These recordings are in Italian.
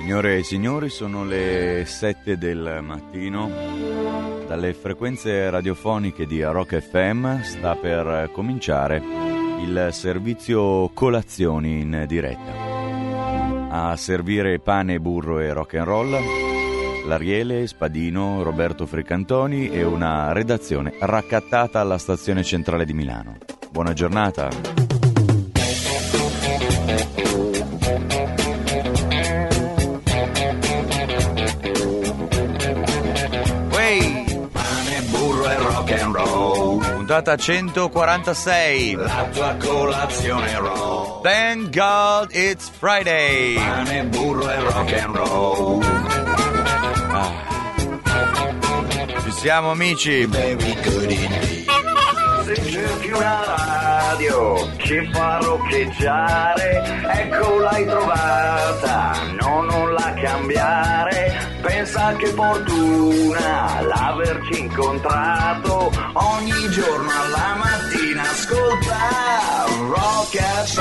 Signore e signori, sono le 7 del mattino. Dalle frequenze radiofoniche di Rock FM sta per cominciare il servizio colazioni in diretta. A servire pane, burro e rock and roll, L'Ariele, Spadino, Roberto Fricantoni e una redazione raccattata alla stazione centrale di Milano. Buona giornata. Puntata 146. La tua colazione roll. Thank God it's Friday. Pane, burro e rock and roll. Ci siamo, amici. Very good indeed. Se cerchi una radio che fa roccheggiare, ecco l'hai trovata, no, non la cambiare. Pensa che fortuna l'averci incontrato, ogni giorno alla mattina ascolta Rock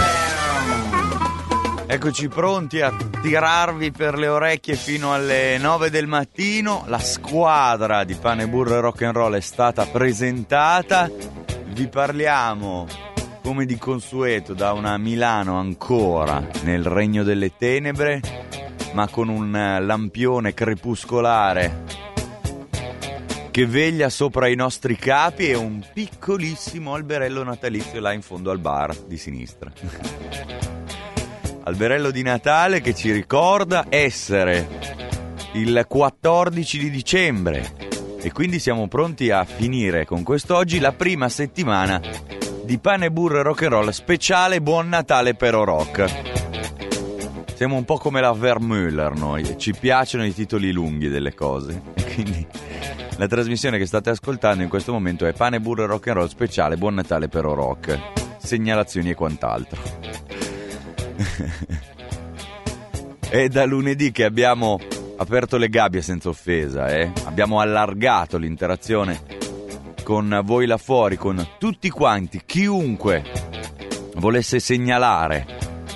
FM. Eccoci pronti a tirarvi per le orecchie fino alle 9 del mattino. La squadra di Pane, Burro e Rock and Roll è stata presentata. Vi parliamo, come di consueto, da una Milano ancora nel regno delle tenebre, ma con un lampione crepuscolare che veglia sopra i nostri capi e un piccolissimo alberello natalizio là in fondo al bar di sinistra. Alberello di Natale che ci ricorda essere il 14 di dicembre e quindi siamo pronti a finire con quest'oggi la prima settimana di Pane, Burro e Rock and Roll speciale Buon Natale però rock. Siamo un po' come la Vermüller noi, ci piacciono i titoli lunghi delle cose e quindi la trasmissione che state ascoltando in questo momento è Pane, Burro e Rock and Roll speciale Buon Natale però rock, segnalazioni e quant'altro. È da lunedì che abbiamo aperto le gabbie senza offesa, abbiamo allargato l'interazione con voi là fuori, con tutti quanti, chiunque volesse segnalare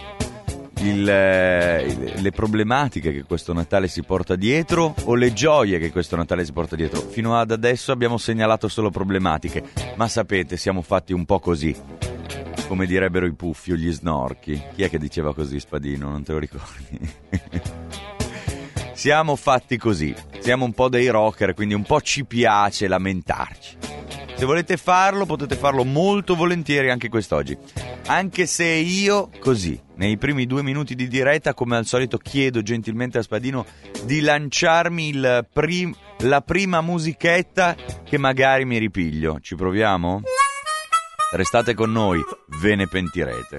le problematiche che questo Natale si porta dietro o le gioie che questo Natale si porta dietro. Fino ad adesso abbiamo segnalato solo problematiche, ma sapete, siamo fatti un po' così, come direbbero i puffi o gli snorchi. Chi è che diceva così, Spadino? Non te lo ricordi? Siamo fatti così, siamo un po' dei rocker, quindi un po' ci piace lamentarci. Se volete farlo, potete farlo molto volentieri anche quest'oggi. Anche se io, così, nei primi 2 minuti di diretta, come al solito, chiedo gentilmente a Spadino di lanciarmi la prima musichetta che magari mi ripiglio. Ci proviamo? Restate con noi, ve ne pentirete.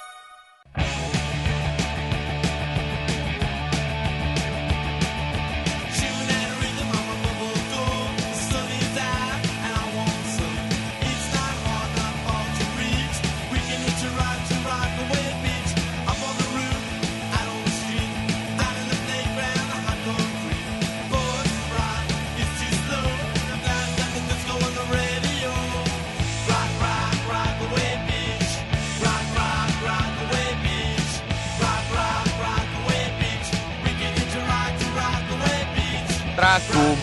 Tracu.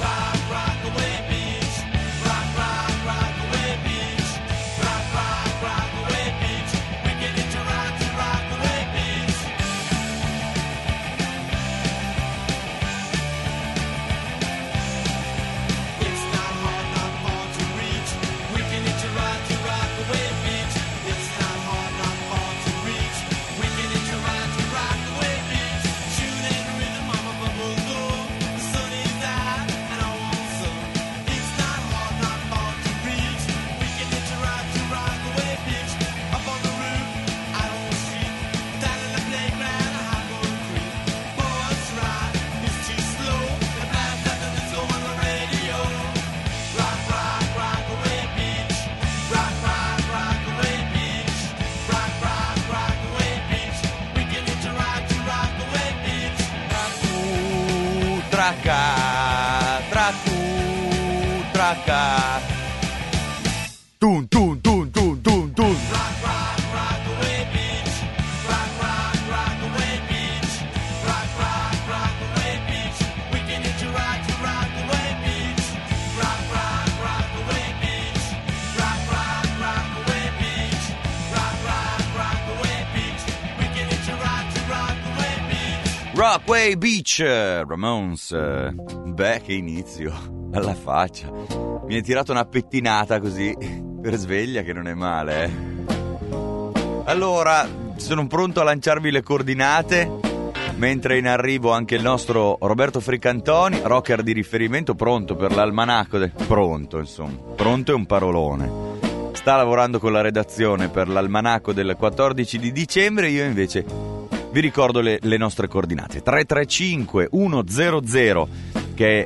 Traca. Tun tun tun tun tun tun. Rockaway Beach, Ramones. Beh, che inizio, alla faccia. Mi è tirato una pettinata così per sveglia, che non è male, eh. Allora, sono pronto a lanciarvi le coordinate, mentre in arrivo anche il nostro Roberto Fricantoni, rocker di riferimento, pronto per l'almanacco. Pronto, insomma, pronto è un parolone. Sta lavorando con la redazione per l'almanacco del 14 di dicembre, io invece vi ricordo le nostre coordinate. 335 100 che è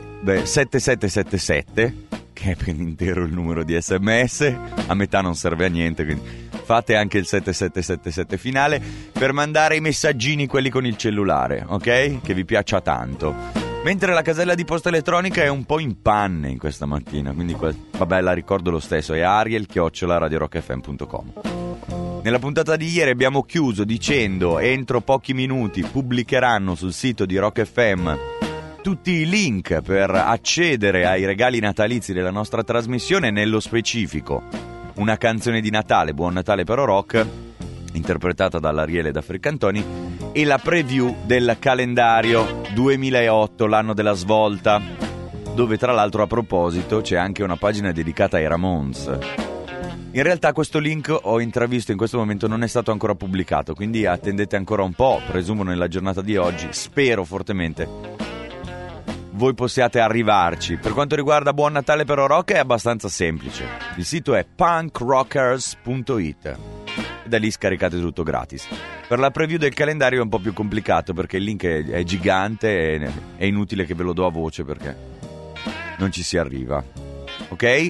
7777, che è per intero il numero di SMS, a metà non serve a niente, quindi fate anche il 7777 finale per mandare i messaggini, quelli con il cellulare, ok? Che vi piaccia tanto. Mentre la casella di posta elettronica è un po' in panne in questa mattina, quindi vabbè, la ricordo lo stesso, è ariel@radiorockfm.com. Nella puntata di ieri abbiamo chiuso dicendo: entro pochi minuti pubblicheranno sul sito di Rock FM tutti i link per accedere ai regali natalizi della nostra trasmissione, nello specifico una canzone di Natale, Buon Natale però Rock, interpretata dall'Ariele e da Fricantoni, e la preview del calendario 2008, l'anno della svolta, dove tra l'altro, a proposito, c'è anche una pagina dedicata ai Ramones. In realtà questo link, ho intravisto, in questo momento non è stato ancora pubblicato, quindi attendete ancora un po', presumo nella giornata di oggi, spero fortemente voi possiate arrivarci. Per quanto riguarda Buon Natale però Rock è abbastanza semplice, il sito è punkrockers.it e da lì scaricate tutto gratis. Per la preview del calendario è un po' più complicato perché il link è gigante e è inutile che ve lo do a voce perché non ci si arriva, ok?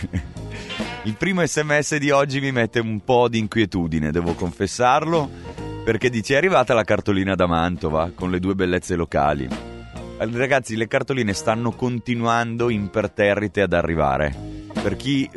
Il primo SMS di oggi mi mette un po' di inquietudine, devo confessarlo, perché dice: è arrivata la cartolina da Mantova con le 2 bellezze locali. Ragazzi, le cartoline stanno continuando imperterrite ad arrivare. Per chi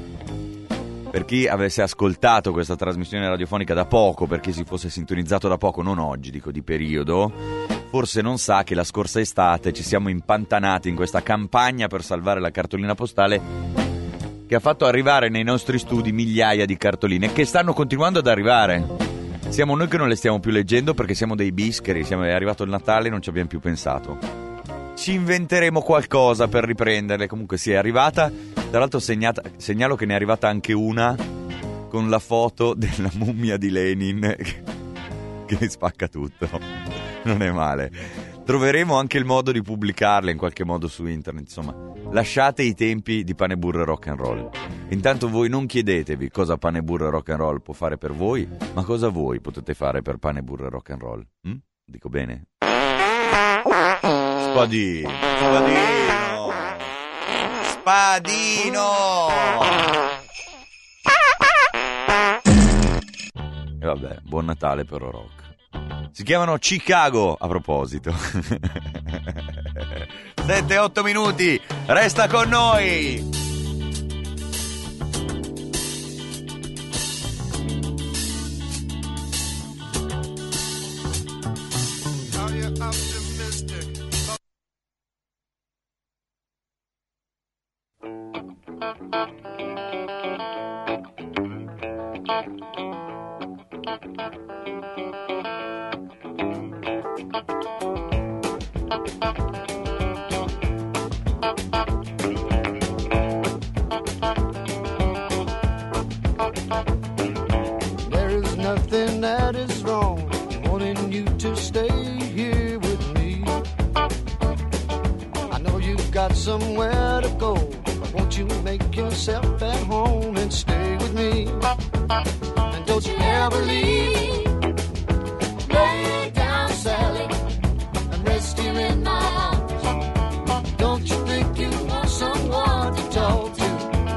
avesse ascoltato questa trasmissione radiofonica da poco, per chi si fosse sintonizzato da poco, non oggi, dico di periodo, forse non sa che la scorsa estate ci siamo impantanati in questa campagna per salvare la cartolina postale, che ha fatto arrivare nei nostri studi migliaia di cartoline che stanno continuando ad arrivare. Siamo noi che non le stiamo più leggendo perché siamo dei bischeri, è arrivato il Natale e non ci abbiamo più pensato. Ci inventeremo qualcosa per riprenderle. Comunque sì, è arrivata. Tra l'altro segnalo che ne è arrivata anche una con la foto della mummia di Lenin che spacca tutto. Non è male. Troveremo anche il modo di pubblicarle in qualche modo su internet. Insomma, lasciate i tempi di Pane Burro e Rock and Roll. Intanto voi non chiedetevi cosa Pane Burro e Rock and Roll può fare per voi, ma cosa voi potete fare per Pane Burro e Rock and Roll. Dico bene? Spadino! E vabbè, buon Natale però Rock. Si chiamano Chicago, a proposito. 7-8 minuti, resta con noi. Nothing that is wrong, wanting you to stay here with me. I know you've got somewhere to go, but won't you make yourself at home and stay with me? And don't you ever leave. Lay down, Sally, and rest here in my arms. Don't you think you want someone to talk to?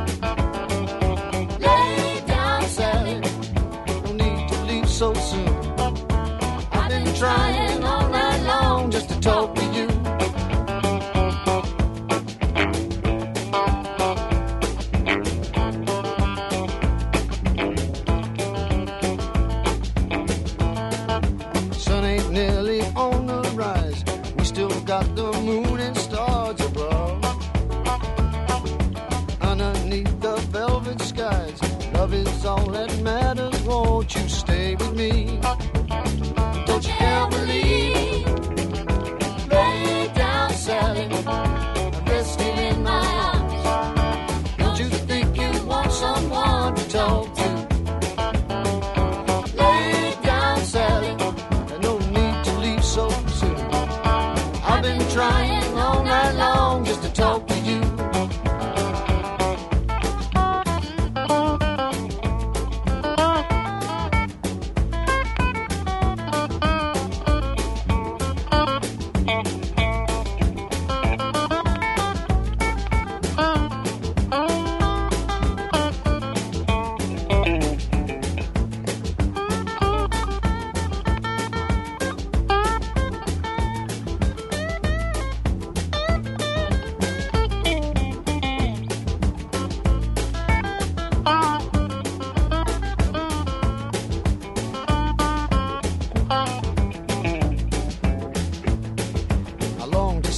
So soon, I've been trying all night long just to talk to you. Sun ain't nearly on the rise, we still got the moon and stars above. Underneath the velvet skies, love is all that matters. Won't you stay with me? Don't you ever leave.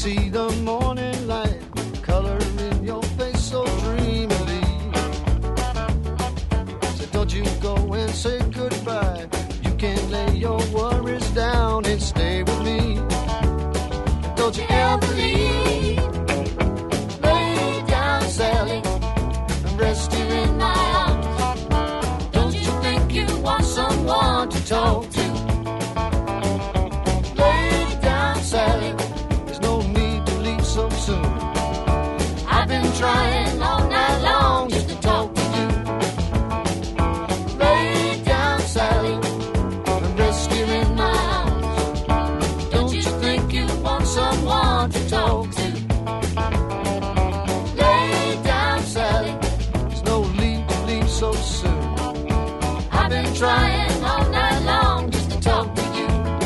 see the morning light color in your face so dreamily. So don't you go and say goodbye. You can lay your worries down and stay with me. Don't you ever leave. Lay down, Sally, and rest here in my arms. Don't you think you want someone to talk to? Lay down, Sally, there's no need to leave so soon. I've been trying all night long just to talk to you. Lay down, Sally, and rest here in my arms. Don't you think you want someone to talk to? Lay down, Sally, there's no need to leave so soon. I've been trying all night long just to talk to you.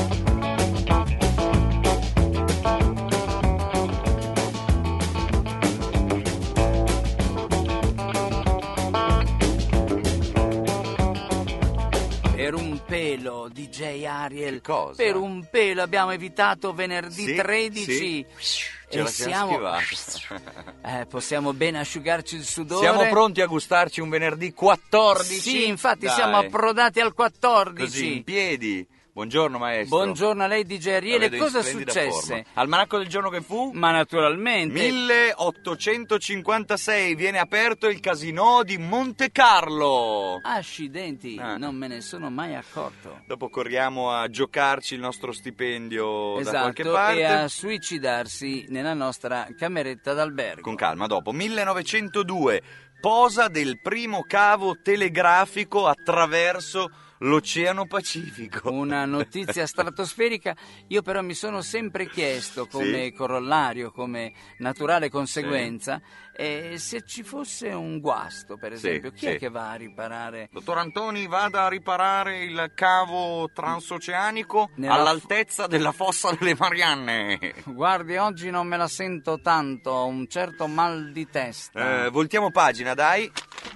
Per un pelo, DJ Ariel. Che cosa? Per un pelo abbiamo evitato venerdì Sì, 13. sì. Ce E la siamo schivata. possiamo bene asciugarci il sudore. Siamo pronti a gustarci un venerdì 14? Sì, infatti Dai. siamo approdati al 14. Così, in piedi. Buongiorno maestro. Buongiorno a lei DJ Ariel. La E vedo in cosa splendida successe? forma. Almanacco del giorno che fu? Ma naturalmente 1856 viene aperto il Casinò di Monte Carlo. accidenti, non me ne sono mai accorto. Dopo corriamo a giocarci il nostro stipendio da qualche Esatto, parte. e a suicidarsi nella nostra cameretta d'albergo. Con calma, dopo 1902, posa del primo cavo telegrafico attraverso l'Oceano Pacifico. Una notizia stratosferica. Io però mi sono sempre chiesto, come Sì. corollario, come naturale conseguenza, se ci fosse un guasto, per esempio, chi è sì. che va a riparare? Dottor Antoni, vada a riparare il cavo transoceanico Nella all'altezza della fossa delle Marianne. Guardi, oggi non me la sento tanto, ho un certo mal di testa. Voltiamo pagina, dai.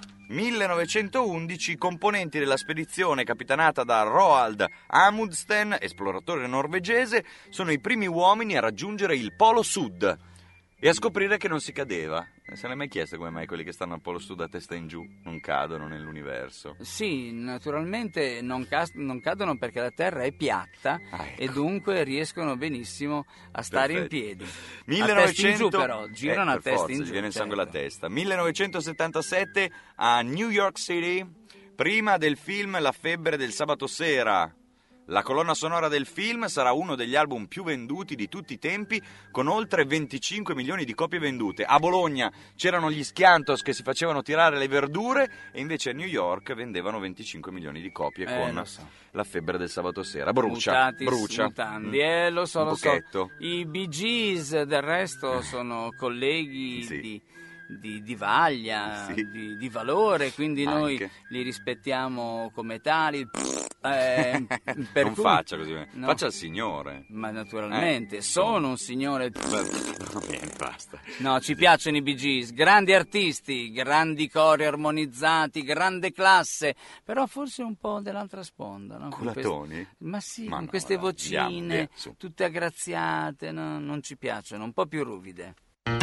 1911, componenti della spedizione capitanata da Roald Amundsen, esploratore norvegese, sono i primi uomini a raggiungere il Polo Sud e a scoprire che non si cadeva. Se l'hai mai chiesto come mai quelli che stanno al Polo Sud a testa in giù non cadono nell'universo? Sì, naturalmente non cadono perché la Terra è piatta e dunque riescono benissimo a stare in piedi. A testa in giù però, girano a per testa forza, in gli giù. viene il sangue alla certo. testa. 1977 a New York City, prima del film La febbre del sabato sera. La colonna sonora del film sarà uno degli album più venduti di tutti i tempi, con oltre 25 milioni di copie vendute. A Bologna c'erano gli Schiantos che si facevano tirare le verdure e invece a New York vendevano 25 milioni di copie con lo so. La febbre del sabato sera. Brucia, Mutatis brucia. mutandi. Lo so, Un lo so. pochetto. I Bee Gees del resto sono colleghi Sì. di vaglia, Sì. di valore, quindi noi Anche. li rispettiamo come tali. Per Non cui- faccia così, No. faccia il signore. Ma naturalmente, sono un signore. Va bene, basta. No, ci piacciono i Bee Gees, grandi artisti, grandi cori armonizzati, grande classe, però forse un po' dell'altra sponda, no? Con Culatoni? Ma sì, Ma con no, queste dai, andiamo, vocine, via, su. tutte aggraziate, no, non ci piacciono, un po' più ruvide.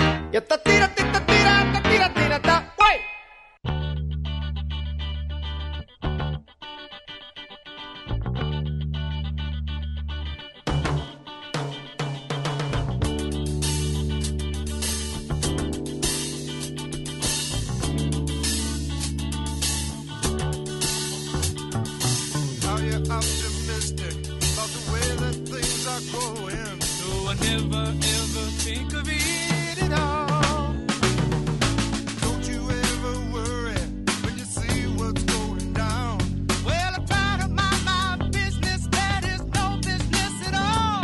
Are you optimistic about the way that things are going? No, I never ever think of it at all. Don't you ever worry when you see what's going down. Well, I try to mind my business, that is no business at all.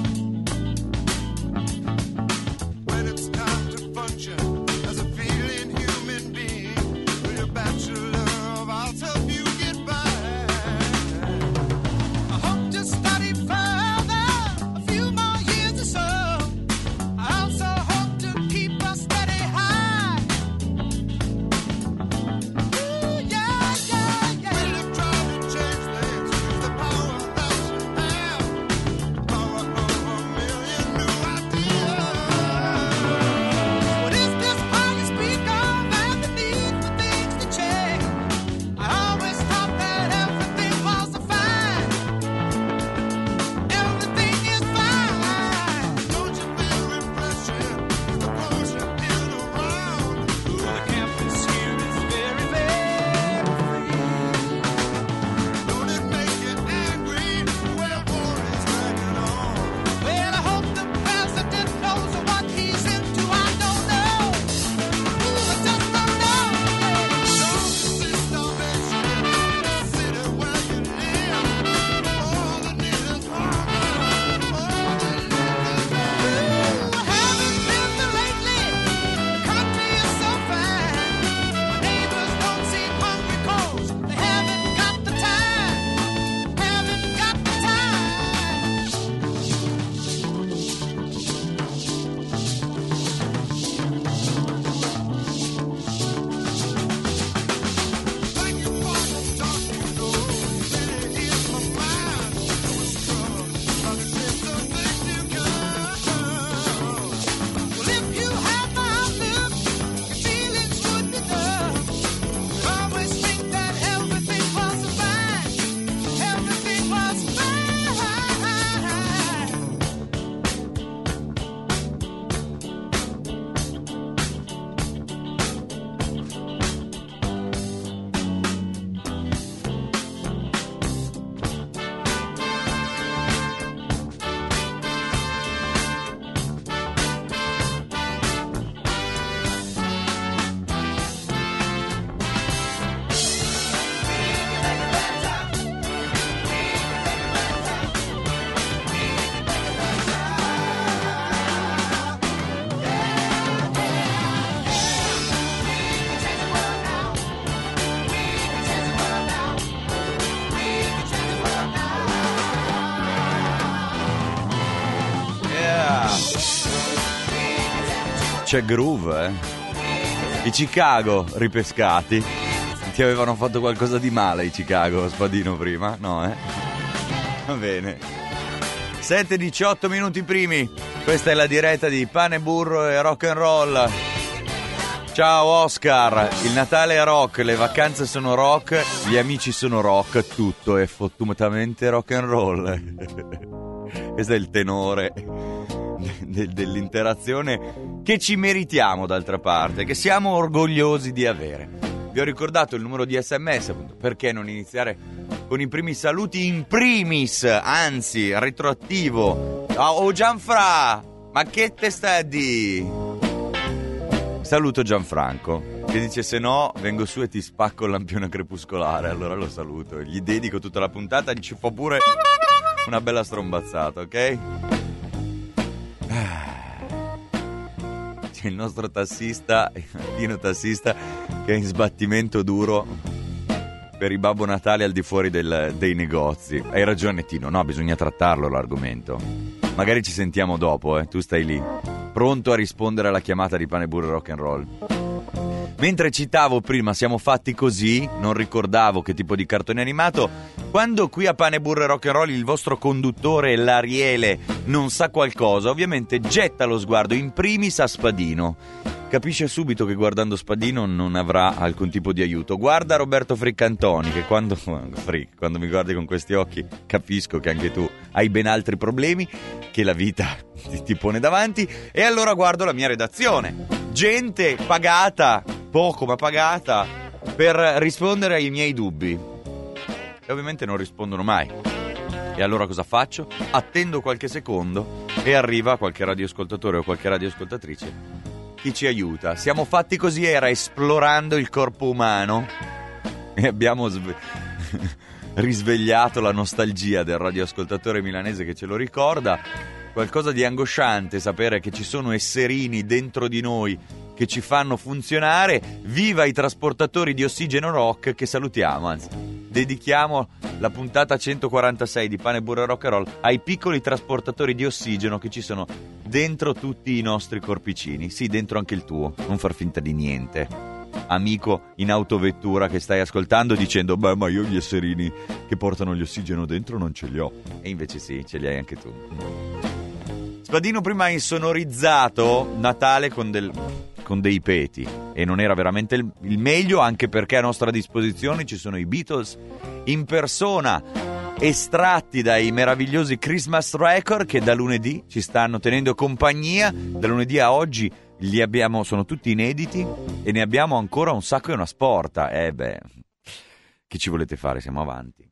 When it's time to function as a feeling human being, with a bachelor of arts help you get by. I hope to study further, a few more years or so. I also hope c'è groove, I Chicago ripescati. Ti avevano fatto qualcosa di male i Chicago, Spadino, prima? No, Va bene. 7:18 minuti primi. Questa è la diretta di Pane, Burro e Rock and Roll. Ciao Oscar, il Natale è rock, le vacanze sono rock, gli amici sono rock, tutto è fottutamente rock and roll. Questo è il tenore dell'interazione che ci meritiamo, d'altra parte, che siamo orgogliosi di avere. Vi ho ricordato il numero di SMS, appunto, perché non iniziare con i primi saluti in primis, anzi retroattivo. Oh Gianfra, ma che te sta a di? Saluto Gianfranco, che dice: se no vengo su e ti spacco il lampione crepuscolare. Allora lo saluto, gli dedico tutta la puntata, gli ci fa pure una bella strombazzata, ok? C'è il nostro tassista, Tino tassista, che è in sbattimento duro per i Babbo Natale al di fuori dei negozi. Hai ragione Tino, no, bisogna trattarlo l'argomento. Magari ci sentiamo dopo, tu stai lì, pronto a rispondere alla chiamata di Pane, Burro e Rock and Roll. Mentre citavo prima Siamo fatti così, non ricordavo che tipo di cartone animato. Quando qui a Pane, Burro e Rock and Roll il vostro conduttore, l'Ariele, non sa qualcosa, ovviamente getta lo sguardo in primis a Spadino. Capisce subito che guardando Spadino non avrà alcun tipo di aiuto. Guarda Roberto Friccantoni, che quando mi guardi con questi occhi capisco che anche tu hai ben altri problemi che la vita ti pone davanti. E allora guardo la mia redazione, gente pagata, poco ma pagata, per rispondere ai miei dubbi, e ovviamente non rispondono mai. E allora cosa faccio? Attendo qualche secondo e arriva qualche radioascoltatore o qualche radioascoltatrice. Chi ci aiuta? Siamo fatti così era esplorando il corpo umano e abbiamo risvegliato la nostalgia del radioascoltatore milanese che ce lo ricorda. Qualcosa di angosciante sapere che ci sono esserini dentro di noi che ci fanno funzionare. Viva i trasportatori di ossigeno rock, che salutiamo, anzi dedichiamo la puntata 146 di Pane, Burro e Rock and Roll ai piccoli trasportatori di ossigeno che ci sono dentro tutti i nostri corpicini. Sì, dentro anche il tuo, non far finta di niente. Amico in autovettura che stai ascoltando dicendo: beh, ma io gli esserini che portano gli ossigeno dentro non ce li ho. E invece sì, ce li hai anche tu. Spadino prima ha insonorizzato Natale con dei peti e non era veramente il meglio, anche perché a nostra disposizione ci sono i Beatles in persona, estratti dai meravigliosi Christmas Record, che da lunedì ci stanno tenendo compagnia. Da lunedì a oggi li abbiamo, sono tutti inediti e ne abbiamo ancora un sacco e una sporta. Che ci volete fare? Siamo avanti.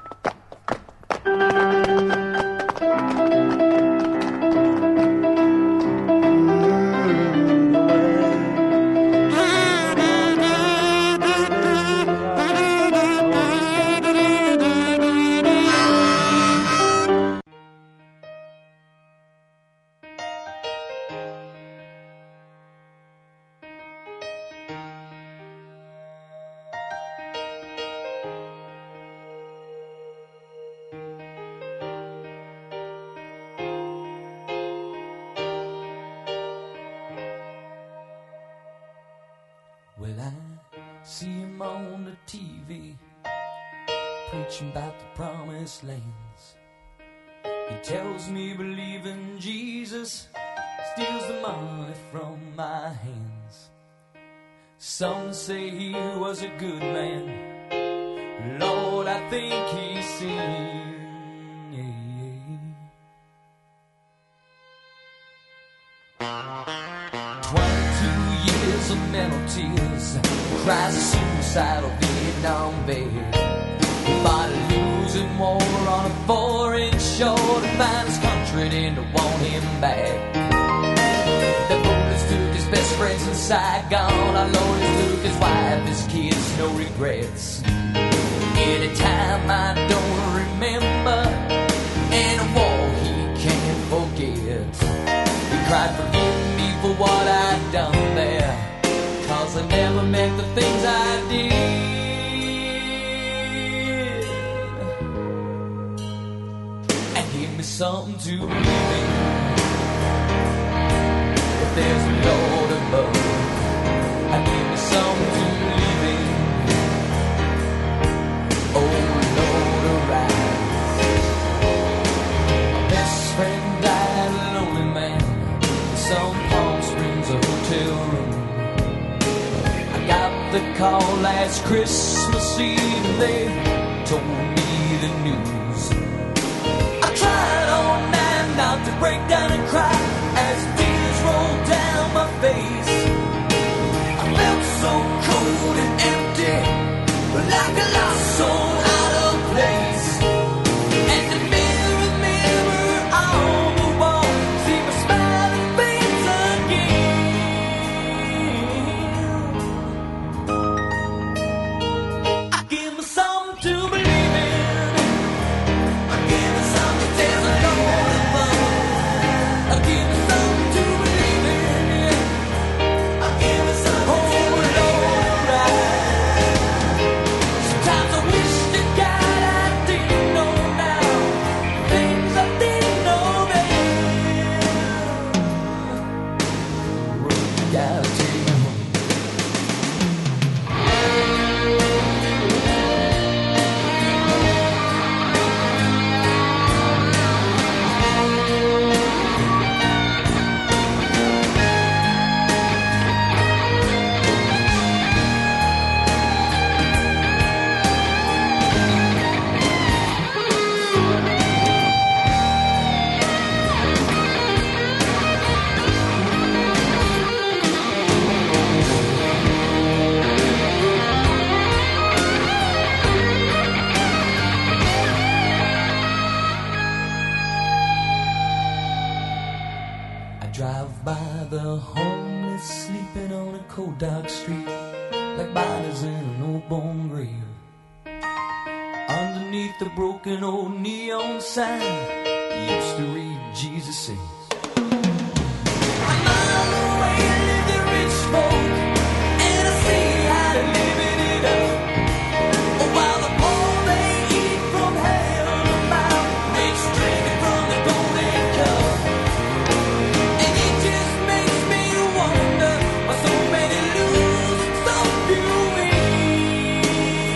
Well, I see him on the TV, preaching about the promised lands. He tells me believe in Jesus steals the money from my hands. Some say he was a good man, Lord, I think he's sinned. 22 years of mental tears, cries of suicidal Vietnam vet. Body losing war on a foreign shore to find his country and to want him back. The police took his best friends in Saigon, our lawyers took his wife, his kids, no regrets. Anytime I don't remember, in a war he can't forget. He cried, forgive me for what I've done there, 'cause I never meant the things I did. And give me something to believe in. If there's a Lord called last Christmas Eve. They told me the news. I tried all night not to break down and cry as tears rolled down my face. I felt so cold and empty, like a lost soul out of place. And the mirror on the wall, see my smiling face again. I give me something to believe in. I give me something to tell the Lord above. I give me something to believe in. I give me something to believe in. Sometimes I wish to God I didn't know now things I didn't know then. Gotta take me home. I drive by the homeless sleeping on a cold dark street, like bodies in an old bone grave. Underneath the broken old neon sign, it used to read Jesus Saves. A mile away live the rich folk, and I see how they're living it up. While the poor they eat from hell to mouth, rich drinking from the golden cup. And it just makes me wonder why so many lose, so few win.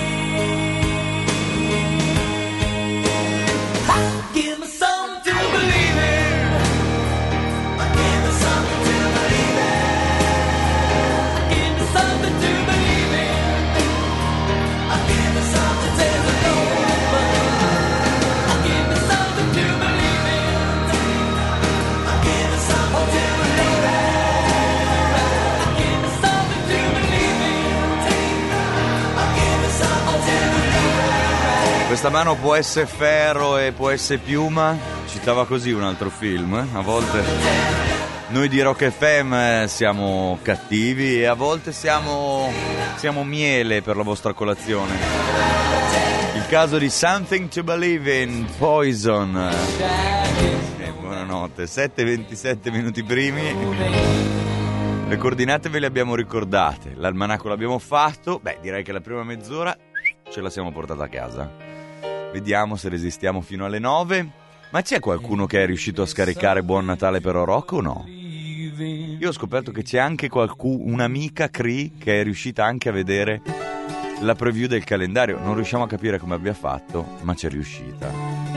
Give me something to believe in. Give me something to believe in. Give me something to believe in. Give me something to tell the Lord above. Give me something to believe in. Give me something to believe in. Give me something to believe in. Give me something to believe in. Questa mano può essere ferro e può essere piuma. Citava così un altro film. A volte noi di Rock FM siamo cattivi e a volte siamo miele per la vostra colazione. Il caso di Something to Believe in, Poison. Buonanotte, 7:27 minuti primi. Le coordinate ve le abbiamo ricordate, l'almanacco l'abbiamo fatto. Beh, direi che la prima mezz'ora ce la siamo portata a casa. Vediamo se resistiamo fino alle 9. Ma c'è qualcuno che è riuscito a scaricare Buon Natale per Rock o no? Io ho scoperto che c'è anche un'amica Cree che è riuscita anche a vedere la preview del calendario. Non riusciamo a capire come abbia fatto, ma c'è riuscita.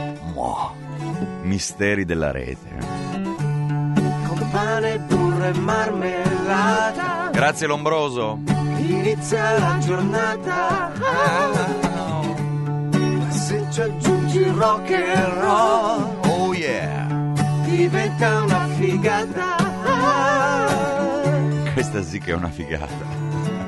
Misteri della rete. Con pane, burro e marmellata Grazie Lombroso. inizia la giornata. Se ci aggiungi il rock and roll, Oh yeah. diventa una figata. Questa sì che è una figata.